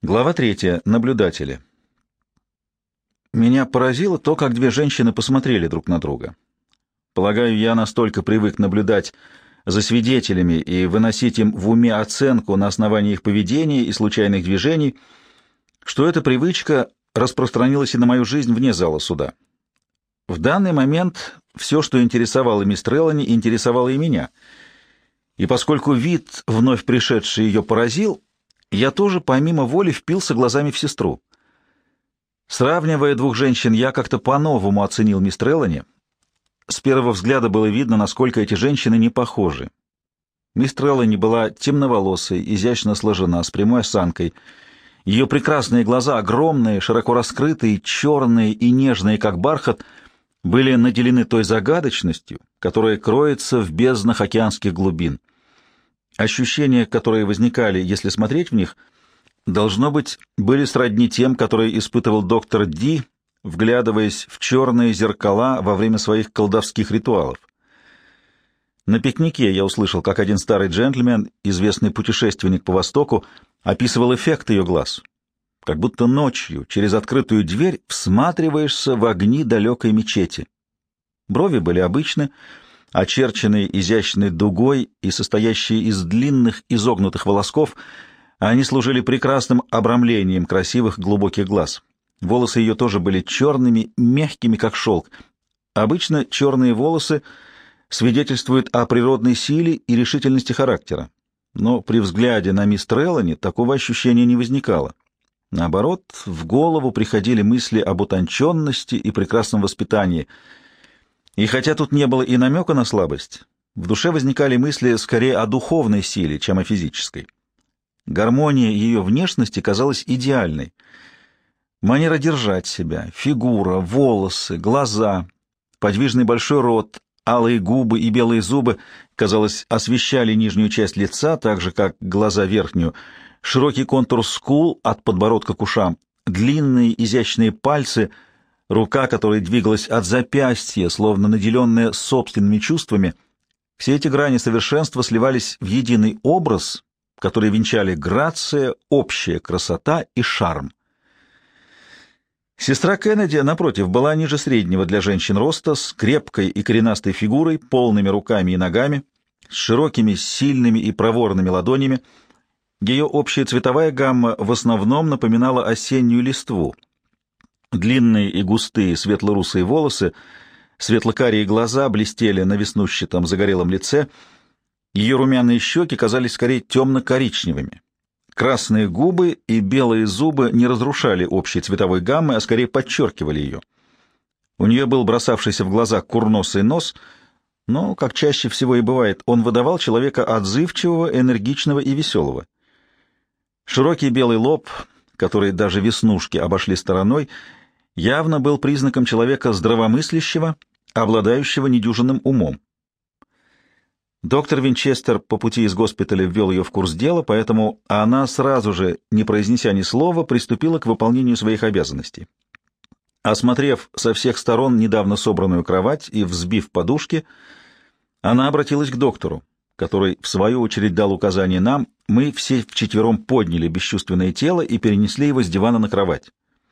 Глава 3. Наблюдатели. Меня поразило то, как две женщины посмотрели друг на друга. Полагаю, я настолько привык наблюдать за свидетелями и выносить им в уме оценку на основании их поведения и случайных движений, что эта привычка распространилась и на мою жизнь вне зала суда. В данный момент все, что интересовало мисс Трелани, интересовало и меня. И поскольку вид, вновь пришедший, ее поразил, я тоже помимо воли впился глазами в сестру. Сравнивая двух женщин, я как-то по-новому оценил мисс Трелани. С первого взгляда было видно, насколько эти женщины не похожи. Мисс Трелани была темноволосой, изящно сложена, с прямой осанкой. Ее прекрасные глаза, огромные, широко раскрытые, черные и нежные, как бархат, были наделены той загадочностью, которая кроется в безднах океанских глубин. Ощущения, которые возникали, если смотреть в них, должно быть, были сродни тем, которые испытывал доктор Ди, вглядываясь в черные зеркала во время своих колдовских ритуалов. На пикнике я услышал, как один старый джентльмен, известный путешественник по Востоку, описывал эффект ее глаз. Как будто ночью через открытую дверь всматриваешься в огни далекой мечети. Брови были обычны, очерченные изящной дугой и состоящие из длинных изогнутых волосков, они служили прекрасным обрамлением красивых глубоких глаз. Волосы ее тоже были черными, мягкими, как шелк. Обычно черные волосы свидетельствуют о природной силе и решительности характера, но при взгляде на мисс Трелани такого ощущения не возникало. Наоборот, в голову приходили мысли об утонченности и прекрасном воспитании. И хотя тут не было и намека на слабость, в душе возникали мысли скорее о духовной силе, чем о физической. Гармония ее внешности казалась идеальной. Манера держать себя, фигура, волосы, глаза, подвижный большой рот, алые губы и белые зубы, казалось, освещали нижнюю часть лица, так же, как глаза верхнюю, широкий контур скул от подбородка к ушам, длинные изящные пальцы — рука, которая двигалась от запястья, словно наделенная собственными чувствами, все эти грани совершенства сливались в единый образ, который венчали грация, общая красота и шарм. Сестра Кеннеди, напротив, была ниже среднего для женщин роста, с крепкой и коренастой фигурой, полными руками и ногами, с широкими, сильными и проворными ладонями. Ее общая цветовая гамма в основном напоминала осеннюю листву. Длинные и густые светло-русые волосы, светло-карие глаза блестели на веснущатом загорелом лице, ее румяные щеки казались скорее темно-коричневыми. Красные губы и белые зубы не разрушали общей цветовой гаммы, а скорее подчеркивали ее. У нее был бросавшийся в глаза курносый нос, но, как чаще всего и бывает, он выдавал человека отзывчивого, энергичного и веселого. Широкий белый лоб, который даже веснушки обошли стороной, явно был признаком человека здравомыслящего, обладающего недюжинным умом. Доктор Винчестер по пути из госпиталя ввел ее в курс дела, поэтому она сразу же, не произнеся ни слова, приступила к выполнению своих обязанностей. Осмотрев со всех сторон недавно собранную кровать и взбив подушки, она обратилась к доктору, который, в свою очередь, дал указание нам. Мы все вчетвером подняли бесчувственное тело и перенесли его с дивана на кровать.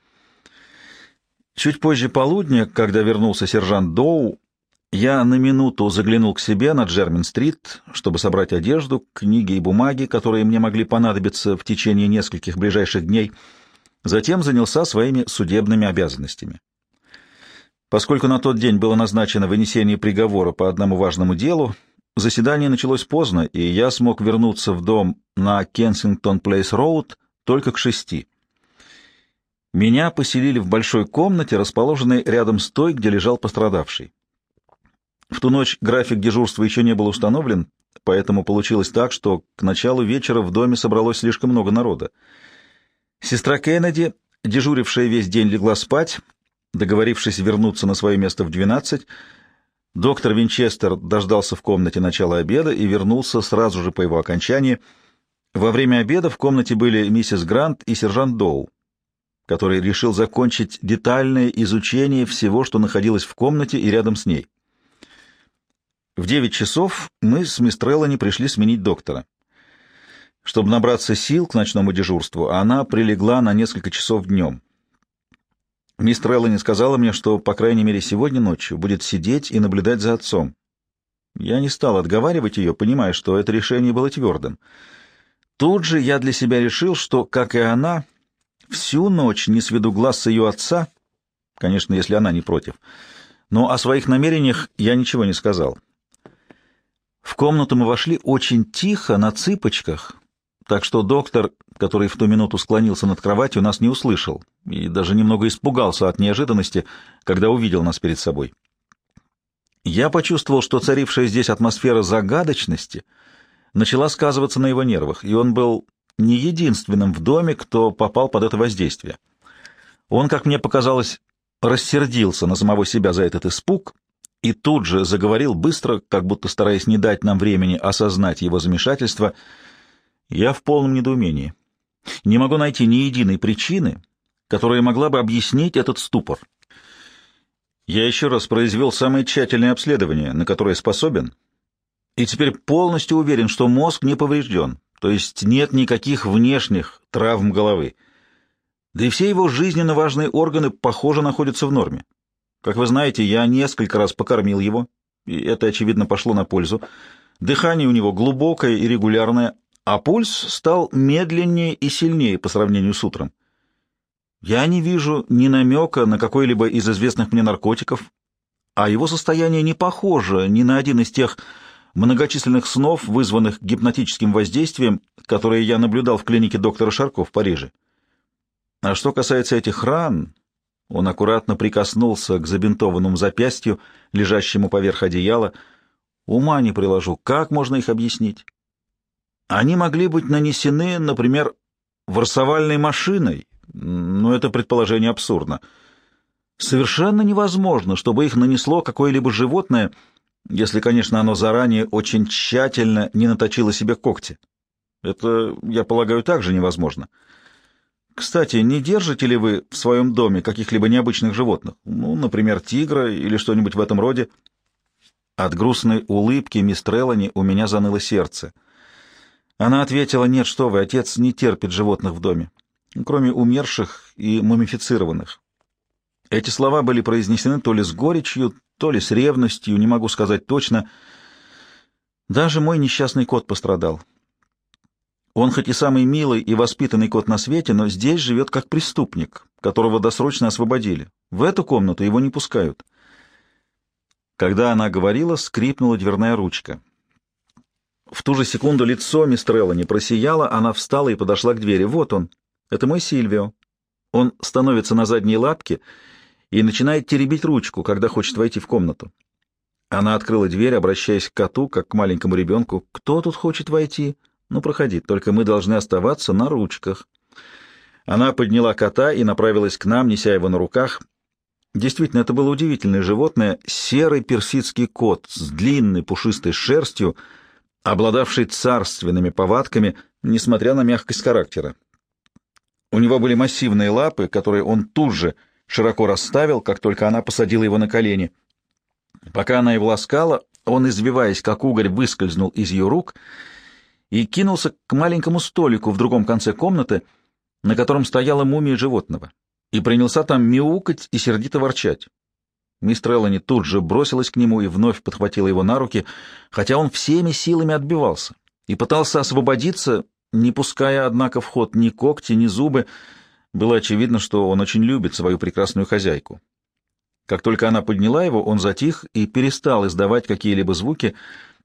Чуть позже полудня, когда вернулся сержант Доу, я на минуту заглянул к себе на Джермин-стрит, чтобы собрать одежду, книги и бумаги, которые мне могли понадобиться в течение нескольких ближайших дней. Затем занялся своими судебными обязанностями. Поскольку на тот день было назначено вынесение приговора по одному важному делу, заседание началось поздно, и я смог вернуться в дом на Кенсингтон-Плейс-Роуд только к 6. Меня поселили в большой комнате, расположенной рядом с той, где лежал пострадавший. В ту ночь график дежурства еще не был установлен, поэтому получилось так, что к началу вечера в доме собралось слишком много народа. Сестра Кеннеди, дежурившая весь день, легла спать, договорившись вернуться на свое место в 12. Доктор Винчестер дождался в комнате начала обеда и вернулся сразу же по его окончании. Во время обеда в комнате были миссис Грант и сержант Доу, который решил закончить детальное изучение всего, что находилось в комнате и рядом с ней. В 9 часов мы с мисс Трелани пришли сменить доктора. Чтобы набраться сил к ночному дежурству, она прилегла на несколько часов днем. Мисс Треллани сказала мне, что, по крайней мере, сегодня ночью будет сидеть и наблюдать за отцом. Я не стал отговаривать ее, понимая, что это решение было твердым. Тут же я для себя решил, что, как и она, всю ночь не сведу глаз с ее отца, конечно, если она не против, но о своих намерениях я ничего не сказал. В комнату мы вошли очень тихо, на цыпочках, так что доктор, который в ту минуту склонился над кроватью, нас не услышал и даже немного испугался от неожиданности, когда увидел нас перед собой. Я почувствовал, что царившая здесь атмосфера загадочности начала сказываться на его нервах, и он был не единственным в доме, кто попал под это воздействие. Он, как мне показалось, рассердился на самого себя за этот испуг и тут же заговорил быстро, как будто стараясь не дать нам времени осознать его замешательство. Я в полном недоумении. Не могу найти ни единой причины, которая могла бы объяснить этот ступор. Я еще раз произвел самое тщательное обследование, на которое способен, и теперь полностью уверен, что мозг не поврежден, то есть нет никаких внешних травм головы. Да и все его жизненно важные органы, похоже, находятся в норме. Как вы знаете, я несколько раз покормил его, и это, очевидно, пошло на пользу. Дыхание у него глубокое и регулярное, а пульс стал медленнее и сильнее по сравнению с утром. Я не вижу ни намека на какой-либо из известных мне наркотиков, а его состояние не похоже ни на один из тех многочисленных снов, вызванных гипнотическим воздействием, которые я наблюдал в клинике доктора Шарко в Париже. А что касается этих ран, он аккуратно прикоснулся к забинтованному запястью, лежащему поверх одеяла. Ума не приложу, как можно их объяснить? Они могли быть нанесены, например, ворсовальной машиной, но это предположение абсурдно. Совершенно невозможно, чтобы их нанесло какое-либо животное, если, конечно, оно заранее очень тщательно не наточило себе когти. Это, я полагаю, также невозможно. Кстати, не держите ли вы в своем доме каких-либо необычных животных? Ну, например, тигра или что-нибудь в этом роде? От грустной улыбки мисс Треллани у меня заныло сердце. Она ответила: «Нет, что вы, отец не терпит животных в доме, кроме умерших и мумифицированных». Эти слова были произнесены то ли с горечью, то ли с ревностью, не могу сказать точно. Даже мой несчастный кот пострадал. Он хоть и самый милый и воспитанный кот на свете, но здесь живет как преступник, которого досрочно освободили. В эту комнату его не пускают. Когда она говорила, скрипнула дверная ручка. В ту же секунду лицо мисс Треллани просияло, она встала и подошла к двери. Вот он. Это мой Сильвио. Он становится на задние лапки и начинает теребить ручку, когда хочет войти в комнату. Она открыла дверь, обращаясь к коту, как к маленькому ребенку. «Кто тут хочет войти? Ну, проходи, только мы должны оставаться на ручках». Она подняла кота и направилась к нам, неся его на руках. Действительно, это было удивительное животное, серый персидский кот с длинной пушистой шерстью, обладавший царственными повадками, несмотря на мягкость характера. У него были массивные лапы, которые он тут же широко расставил, как только она посадила его на колени. Пока она его ласкала, он, извиваясь как угорь, выскользнул из ее рук и кинулся к маленькому столику в другом конце комнаты, на котором стояла мумия животного, и принялся там мяукать и сердито ворчать. Мисс Треллани тут же бросилась к нему и вновь подхватила его на руки, хотя он всеми силами отбивался и пытался освободиться, не пуская, однако, в ход ни когти, ни зубы. Было очевидно, что он очень любит свою прекрасную хозяйку. Как только она подняла его, он затих и перестал издавать какие-либо звуки.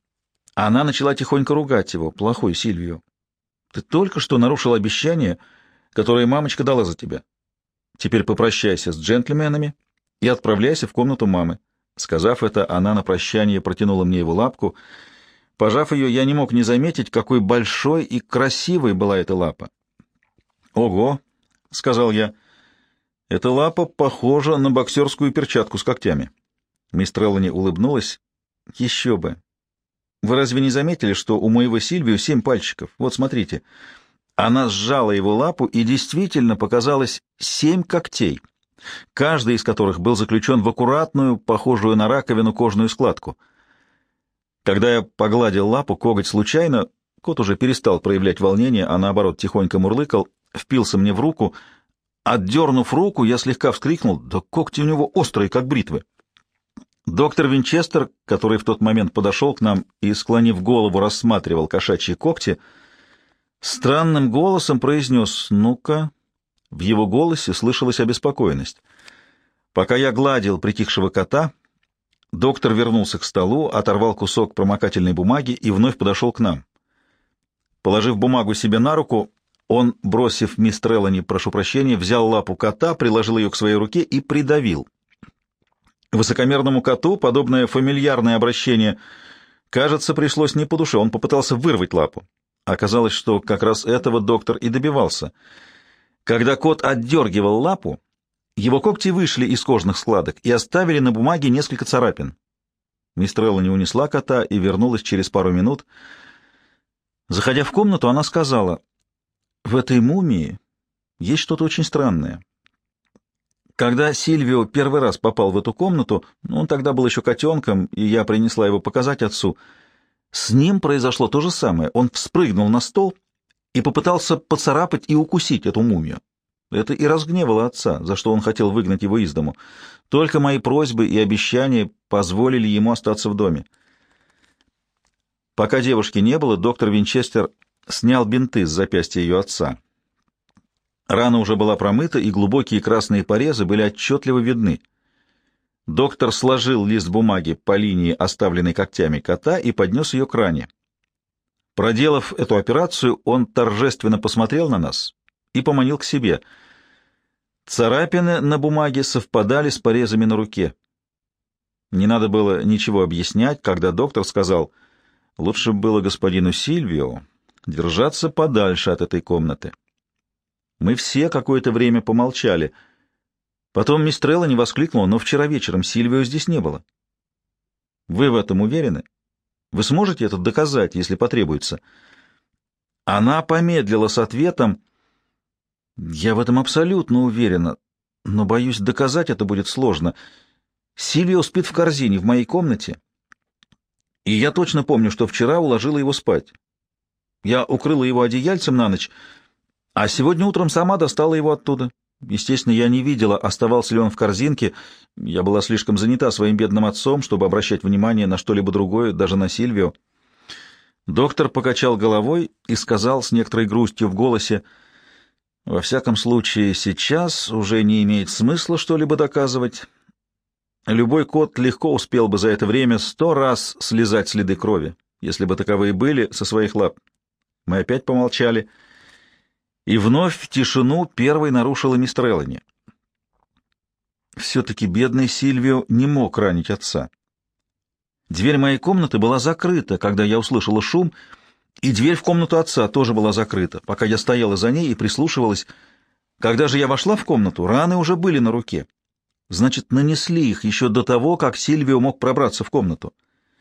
Она начала тихонько ругать его. «Плохой Сильвио, ты только что нарушил обещание, которое мамочка дала за тебя. Теперь попрощайся с джентльменами и отправляйся в комнату мамы». Сказав это, она на прощание протянула мне его лапку. Пожав ее, я не мог не заметить, какой большой и красивой была эта лапа. «Ого!» — сказал я. «Эта лапа похожа на боксерскую перчатку с когтями». Мисс Треллани улыбнулась. «Еще бы! Вы разве не заметили, что у моего Сильвио 7 пальчиков? Вот смотрите». Она сжала его лапу, и действительно показалось 7 когтей, каждый из которых был заключен в аккуратную, похожую на раковину, кожную складку. Когда я погладил лапу, коготь случайно Кот уже перестал проявлять волнение, а наоборот тихонько мурлыкал, впился мне в руку. Отдернув руку, я слегка вскрикнул: да когти у него острые, как бритвы. Доктор Винчестер, который в тот момент подошел к нам и, склонив голову, рассматривал кошачьи когти, странным голосом произнес: «Ну-ка». В его голосе слышалась обеспокоенность. Пока я гладил притихшего кота, доктор вернулся к столу, оторвал кусок промокательной бумаги и вновь подошел к нам. Положив бумагу себе на руку, он, бросив мисс Треллани, прошу прощения, взял лапу кота, приложил ее к своей руке и придавил. Высокомерному коту подобное фамильярное обращение, кажется, пришлось не по душе. Он попытался вырвать лапу. Оказалось, что как раз этого доктор и добивался. Когда кот отдергивал лапу, его когти вышли из кожных складок и оставили на бумаге несколько царапин. Мисс Треллани унесла кота и вернулась через пару минут. Заходя в комнату, она сказала: «В этой мумии есть что-то очень странное. Когда Сильвио первый раз попал в эту комнату, он тогда был еще котенком, и я принесла его показать отцу, с ним произошло то же самое. Он вспрыгнул на стол и попытался поцарапать и укусить эту мумию. Это и разгневало отца, за что он хотел выгнать его из дому. Только мои просьбы и обещания позволили ему остаться в доме». Пока девушки не было, доктор Винчестер снял бинты с запястья ее отца. Рана уже была промыта, и глубокие красные порезы были отчетливо видны. Доктор сложил лист бумаги по линии, оставленной когтями кота, и поднес ее к ране. Проделав эту операцию, он торжественно посмотрел на нас и поманил к себе. Царапины на бумаге совпадали с порезами на руке. Не надо было ничего объяснять, когда доктор сказал: «Лучше было господину Сильвио держаться подальше от этой комнаты». Мы все какое-то время помолчали. Потом мисс Треллани воскликнула: «Но вчера вечером Сильвио здесь не было». «Вы в этом уверены? Вы сможете это доказать, если потребуется?» Она помедлила с ответом. «Я в этом абсолютно уверена, но, боюсь, доказать это будет сложно. Сильвио спит в корзине в моей комнате, и я точно помню, что вчера уложила его спать. Я укрыла его одеяльцем на ночь, а сегодня утром сама достала его оттуда. Естественно, я не видела, оставался ли он в корзинке. Я была слишком занята своим бедным отцом, чтобы обращать внимание на что-либо другое, даже на Сильвио». Доктор покачал головой и сказал с некоторой грустью в голосе: «Во всяком случае, сейчас уже не имеет смысла что-либо доказывать. Любой кот легко успел бы за это время 100 раз слизать следы крови, если бы таковые были, со своих лап». Мы опять помолчали. И вновь тишину первой нарушила мисс Треллани. Все-таки бедный Сильвио не мог ранить отца. Дверь моей комнаты была закрыта, когда я услышала шум, и дверь в комнату отца тоже была закрыта, пока я стояла за ней и прислушивалась. Когда же я вошла в комнату, раны уже были на руке. Значит, нанесли их еще до того, как Сильвио мог пробраться в комнату.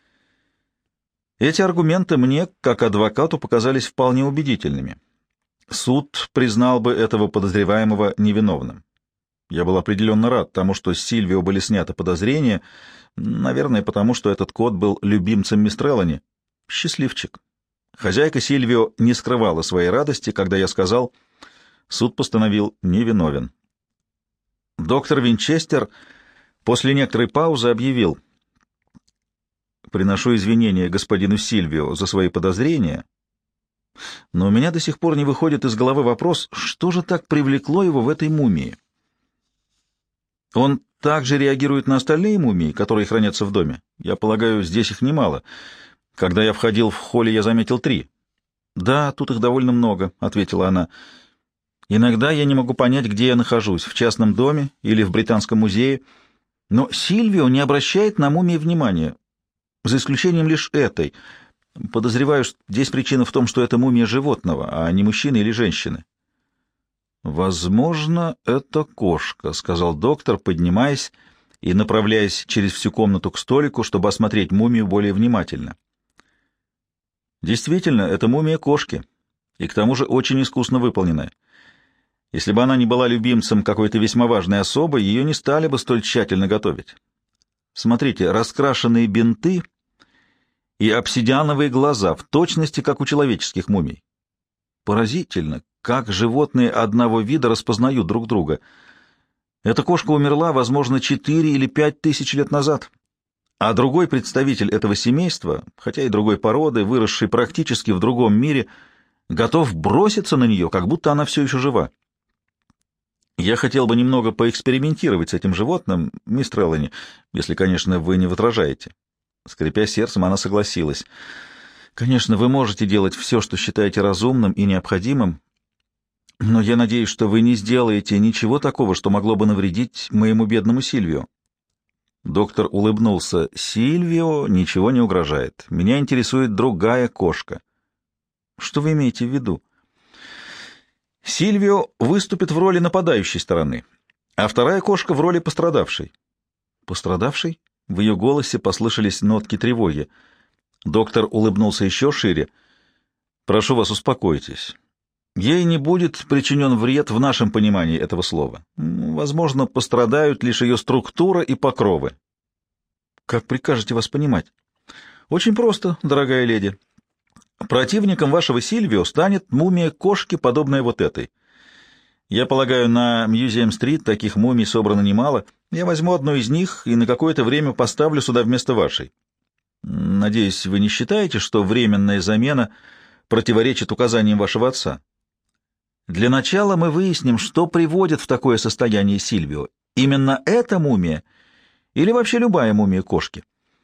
Эти аргументы мне, как адвокату, показались вполне убедительными. Суд признал бы этого подозреваемого невиновным. Я был определенно рад тому, что с Сильвио были сняты подозрения, наверное, потому что этот кот был любимцем мисс Треллани. Счастливчик. Хозяйка Сильвио не скрывала своей радости, когда я сказал: суд постановил невиновен. Доктор Винчестер после некоторой паузы объявил: «Приношу извинения господину Сильвио за свои подозрения, но у меня до сих пор не выходит из головы вопрос, что же так привлекло его в этой мумии. Он также реагирует на остальные мумии, которые хранятся в доме. Я полагаю, здесь их немало. Когда я входил в холле, я заметил 3. «Да, тут их довольно много», — ответила она. «Иногда я не могу понять, где я нахожусь, в частном доме или в Британском музее, но Сильвио не обращает на мумии внимания, за исключением лишь этой. Подозреваю, что здесь причина в том, что это мумия животного, а не мужчины или женщины». «Возможно, это кошка», — сказал доктор, поднимаясь и направляясь через всю комнату к столику, чтобы осмотреть мумию более внимательно. Действительно, это мумия кошки, и к тому же очень искусно выполненная. Если бы она не была любимцем какой-то весьма важной особы, ее не стали бы столь тщательно готовить. Смотрите, раскрашенные бинты и обсидиановые глаза, в точности, как у человеческих мумий. Поразительно, как животные одного вида распознают друг друга. Эта кошка умерла, возможно, 4 или 5 тысяч лет назад, а другой представитель этого семейства, хотя и другой породы, выросший практически в другом мире, готов броситься на нее, как будто она все еще жива. Я хотел бы немного поэкспериментировать с этим животным, мисс Треллани, если, конечно, вы не возражаете. Скрипя сердцем, она согласилась. Конечно, вы можете делать все, что считаете разумным и необходимым, но я надеюсь, что вы не сделаете ничего такого, что могло бы навредить моему бедному Сильвио. Доктор улыбнулся. Сильвио ничего не угрожает. Меня интересует другая кошка. Что вы имеете в виду? Сильвио выступит в роли нападающей стороны, а вторая кошка в роли пострадавшей. Пострадавшей? В ее голосе послышались нотки тревоги. Доктор улыбнулся еще шире. Прошу вас, успокойтесь. Ей не будет причинен вред в нашем понимании этого слова. Возможно, пострадают лишь ее структура и покровы. Как прикажете вас понимать? Очень просто, дорогая леди. Противником вашего Сильвио станет мумия кошки, подобная вот этой. Я полагаю, на Мьюзием-стрит таких мумий собрано немало. Я возьму одну из них и на какое-то время поставлю сюда вместо вашей. Надеюсь, вы не считаете, что временная замена противоречит указаниям вашего отца? Для начала мы выясним, что приводит в такое состояние Сильвио. Именно эта мумия или вообще любая мумия кошки?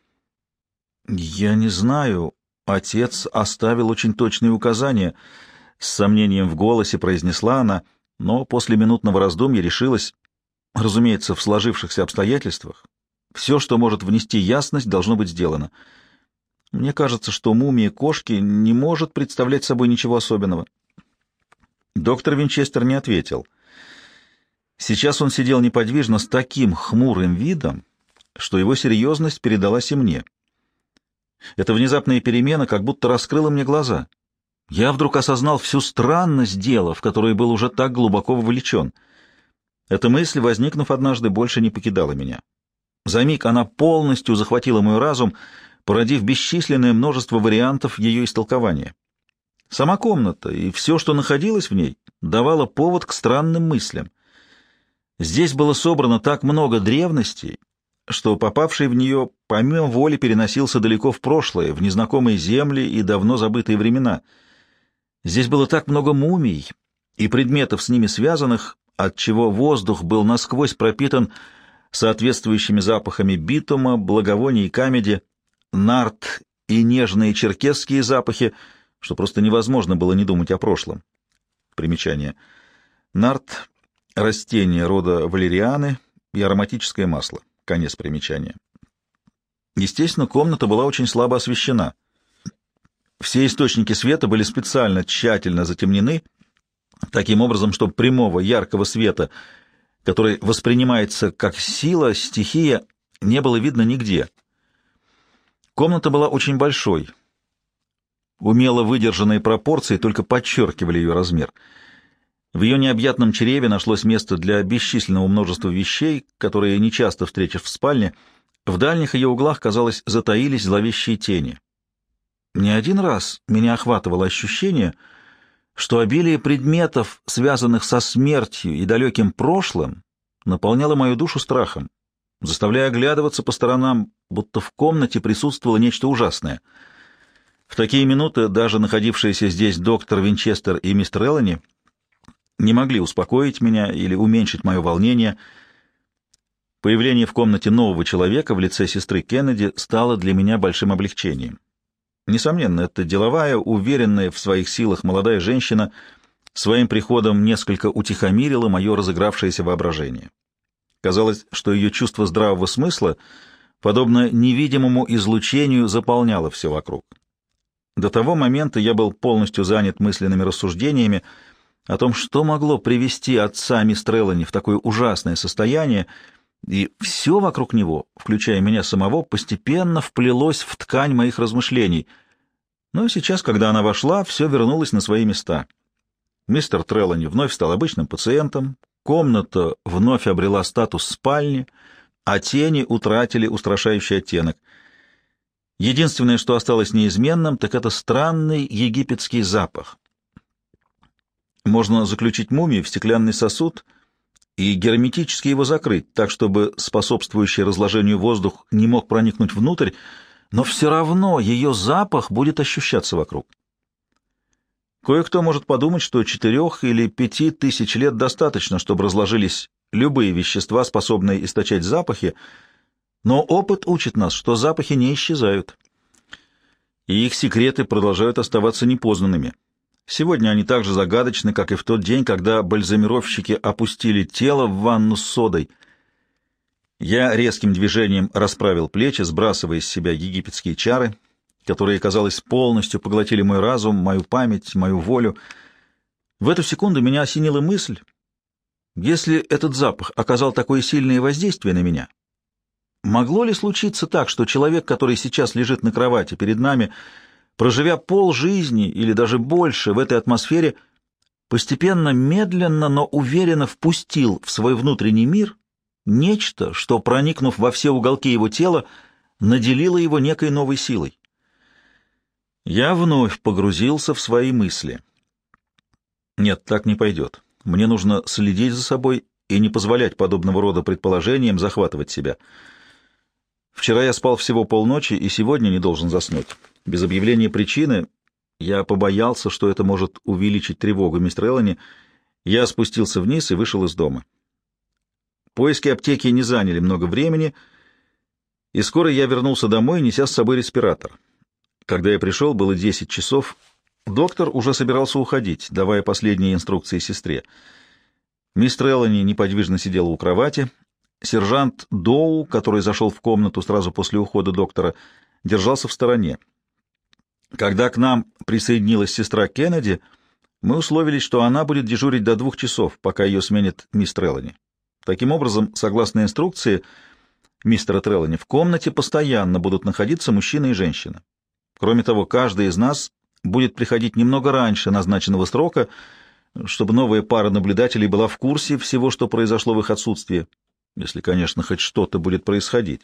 Я не знаю. Отец оставил очень точные указания. С сомнением в голосе произнесла она, но после минутного раздумья решилась. Разумеется, в сложившихся обстоятельствах все, что может внести ясность, должно быть сделано. Мне кажется, что мумия кошки не может представлять собой ничего особенного. Доктор Винчестер не ответил. Сейчас он сидел неподвижно с таким хмурым видом, что его серьезность передалась и мне. Эта внезапная перемена как будто раскрыла мне глаза. Я вдруг осознал всю странность дела, в которое был уже так глубоко вовлечен. Эта мысль, возникнув однажды, больше не покидала меня. За миг она полностью захватила мой разум, породив бесчисленное множество вариантов ее истолкования. Сама комната и все, что находилось в ней, давало повод к странным мыслям. Здесь было собрано так много древностей, что попавший в нее помимо воли переносился далеко в прошлое, в незнакомые земли и давно забытые времена. Здесь было так много мумий и предметов с ними связанных, отчего воздух был насквозь пропитан соответствующими запахами битума, благовоний и камеди, нарт и нежные черкесские запахи, что просто невозможно было не думать о прошлом. Примечание. Нарт — растение рода валерианы и ароматическое масло. Конец примечания. Естественно, комната была очень слабо освещена. Все источники света были специально тщательно затемнены, таким образом, чтобы прямого яркого света, который воспринимается как сила, стихия, не было видно нигде. Комната была очень большой. Умело выдержанные пропорции только подчеркивали ее размер. В ее необъятном чреве нашлось место для бесчисленного множества вещей, которые нечасто встретишь в спальне. В дальних ее углах, казалось, затаились зловещие тени. Не один раз меня охватывало ощущение, что обилие предметов, связанных со смертью и далеким прошлым, наполняло мою душу страхом, заставляя оглядываться по сторонам, будто в комнате присутствовало нечто ужасное. В такие минуты даже находившиеся здесь доктор Винчестер и мистер Эллани не могли успокоить меня или уменьшить мое волнение. Появление в комнате нового человека в лице сестры Кеннеди стало для меня большим облегчением. Несомненно, это деловая, уверенная в своих силах молодая женщина своим приходом несколько утихомирила мое разыгравшееся воображение. Казалось, что ее чувство здравого смысла, подобно невидимому излучению, заполняло все вокруг. До того момента я был полностью занят мысленными рассуждениями о том, что могло привести отца мистера Эллани в такое ужасное состояние, и все вокруг него, включая меня самого, постепенно вплелось в ткань моих размышлений. Но сейчас, когда она вошла, все вернулось на свои места. Мистер Треллани вновь стал обычным пациентом, комната вновь обрела статус спальни, а тени утратили устрашающий оттенок. Единственное, что осталось неизменным, так это странный египетский запах. Можно заключить мумию в стеклянный сосуд и герметически его закрыть, так, чтобы способствующий разложению воздух не мог проникнуть внутрь, но все равно ее запах будет ощущаться вокруг. Кое-кто может подумать, что 4 или 5 тысяч лет достаточно, чтобы разложились любые вещества, способные источать запахи, но опыт учит нас, что запахи не исчезают, и их секреты продолжают оставаться непознанными. Сегодня они так же загадочны, как и в тот день, когда бальзамировщики опустили тело в ванну с содой. Я резким движением расправил плечи, сбрасывая с себя египетские чары, которые, казалось, полностью поглотили мой разум, мою память, мою волю. В эту секунду меня осенила мысль: если этот запах оказал такое сильное воздействие на меня, могло ли случиться так, что человек, который сейчас лежит на кровати перед нами, проживя полжизни или даже больше в этой атмосфере, постепенно, медленно, но уверенно впустил в свой внутренний мир нечто, что, проникнув во все уголки его тела, наделило его некой новой силой? Я вновь погрузился в свои мысли. Нет, так не пойдет. Мне нужно следить за собой и не позволять подобного рода предположениям захватывать себя. Вчера я спал всего полночи и сегодня не должен заснуть. Без объявления причины я побоялся, что это может увеличить тревогу мистер Эллани. Я спустился вниз и вышел из дома. Поиски аптеки не заняли много времени, и скоро я вернулся домой, неся с собой респиратор. Когда я пришел, было 10 часов. Доктор уже собирался уходить, давая последние инструкции сестре. Мистер Эллани неподвижно сидела у кровати. Сержант Доу, который зашел в комнату сразу после ухода доктора, держался в стороне. Когда к нам присоединилась сестра Кеннеди, мы условились, что она будет дежурить до 2 часов, пока ее сменит мистер Треллани. Таким образом, согласно инструкции мистера Треллани, в комнате постоянно будут находиться мужчина и женщина. Кроме того, каждый из нас будет приходить немного раньше назначенного срока, чтобы новая пара наблюдателей была в курсе всего, что произошло в их отсутствии, если, конечно, хоть что-то будет происходить.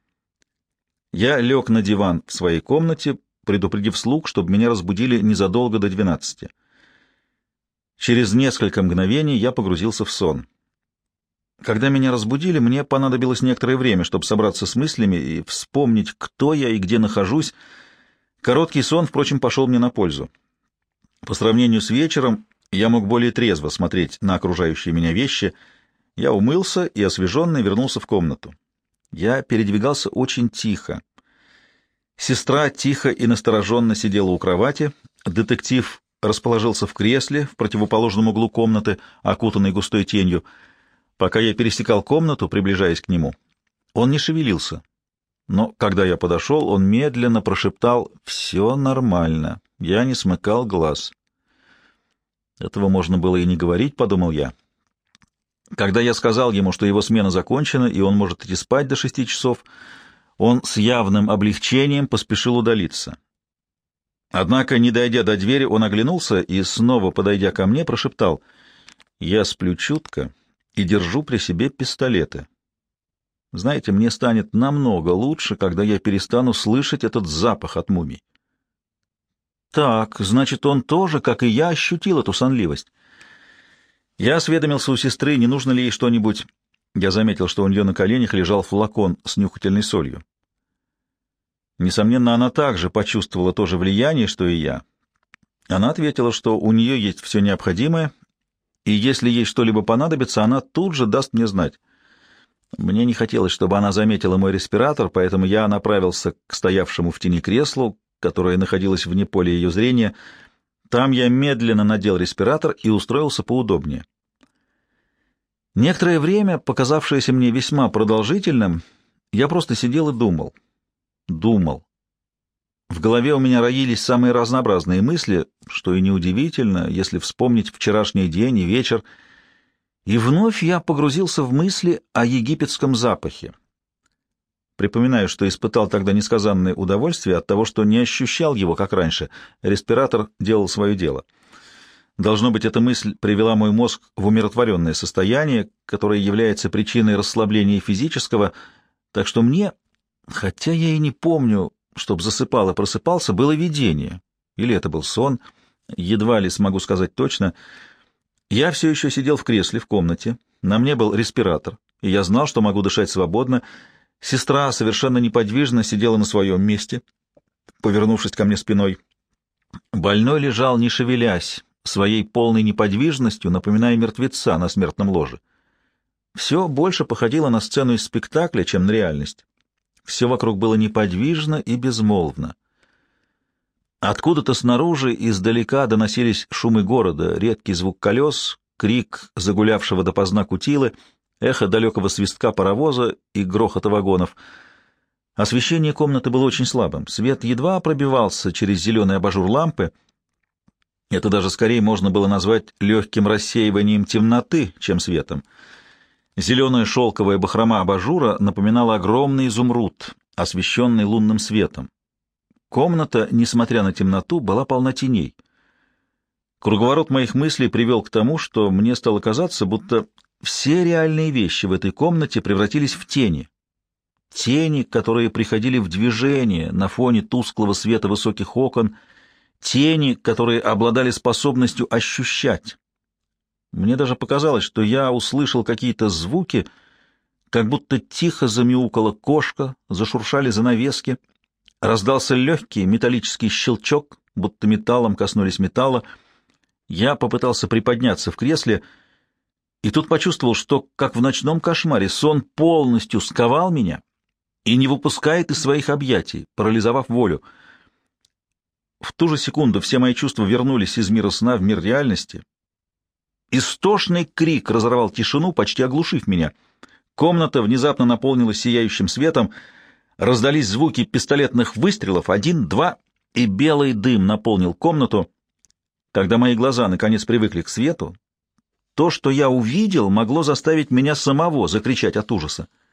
Я лег на диван в своей комнате, предупредив слуг, чтобы меня разбудили незадолго до 12. Через несколько мгновений я погрузился в сон. Когда меня разбудили, мне понадобилось некоторое время, чтобы собраться с мыслями и вспомнить, кто я и где нахожусь. Короткий сон, впрочем, пошел мне на пользу. По сравнению с вечером я мог более трезво смотреть на окружающие меня вещи. Я умылся и, освеженный, вернулся в комнату. Я передвигался очень тихо. Сестра тихо и настороженно сидела у кровати. Детектив расположился в кресле в противоположном углу комнаты, окутанной густой тенью. Пока я пересекал комнату, приближаясь к нему, он не шевелился. Но когда я подошел, он медленно прошептал: «Все нормально». Я не смыкал глаз. Этого можно было и не говорить, подумал я. Когда я сказал ему, что его смена закончена, и он может идти спать до 6 часов, он с явным облегчением поспешил удалиться. Однако, не дойдя до двери, он оглянулся и, снова подойдя ко мне, прошептал: «Я сплю чутко и держу при себе пистолеты. Знаете, мне станет намного лучше, когда я перестану слышать этот запах от мумий». Так, значит, он тоже, как и я, ощутил эту сонливость. Я осведомился у сестры, не нужно ли ей что-нибудь. Я заметил, что у нее на коленях лежал флакон с нюхательной солью. Несомненно, она также почувствовала то же влияние, что и я. Она ответила, что у нее есть все необходимое, и если ей что-либо понадобится, она тут же даст мне знать. Мне не хотелось, чтобы она заметила мой респиратор, поэтому я направился к стоявшему в тени креслу, которое находилось вне поля ее зрения. Там я медленно надел респиратор и устроился поудобнее. Некоторое время, показавшееся мне весьма продолжительным, я просто сидел и думал. В голове у меня роились самые разнообразные мысли, что и неудивительно, если вспомнить вчерашний день и вечер. И вновь я погрузился в мысли о египетском запахе. Припоминаю, что испытал тогда несказанное удовольствие от того, что не ощущал его, как раньше. Респиратор делал свое дело. Должно быть, эта мысль привела мой мозг в умиротворенное состояние, которое является причиной расслабления физического, так что мне, хотя я и не помню, чтоб засыпал и просыпался, было видение. Или это был сон, едва ли смогу сказать точно. Я все еще сидел в кресле в комнате, на мне был респиратор, и я знал, что могу дышать свободно. Сестра совершенно неподвижно сидела на своем месте, повернувшись ко мне спиной. Больной лежал, не шевелясь, своей полной неподвижностью, напоминая мертвеца на смертном ложе. Все больше походило на сцену из спектакля, чем на реальность. Все вокруг было неподвижно и безмолвно. Откуда-то снаружи издалека доносились шумы города, редкий звук колес, крик загулявшего допоздна кутилы, эхо далекого свистка паровоза и грохота вагонов. Освещение комнаты было очень слабым. Свет едва пробивался через зеленый абажур лампы. Это даже скорее можно было назвать легким рассеиванием темноты, чем светом. Зеленая шелковая бахрома абажура напоминала огромный изумруд, освещенный лунным светом. Комната, несмотря на темноту, была полна теней. Круговорот моих мыслей привел к тому, что мне стало казаться, будто все реальные вещи в этой комнате превратились в тени. Тени, которые приходили в движение на фоне тусклого света высоких окон, тени, которые обладали способностью ощущать. Мне даже показалось, что я услышал какие-то звуки, как будто тихо замяукала кошка, зашуршали занавески. Раздался легкий металлический щелчок, будто металлом коснулись металла. Я попытался приподняться в кресле, и тут почувствовал, что, как в ночном кошмаре, сон полностью сковал меня и не выпускает из своих объятий, парализовав волю. В ту же секунду все мои чувства вернулись из мира сна в мир реальности. Истошный крик разорвал тишину, почти оглушив меня. Комната внезапно наполнилась сияющим светом, раздались звуки пистолетных выстрелов, 1, 2, и белый дым наполнил комнату. Когда мои глаза наконец привыкли к свету, то, что я увидел, могло заставить меня самого закричать от ужаса.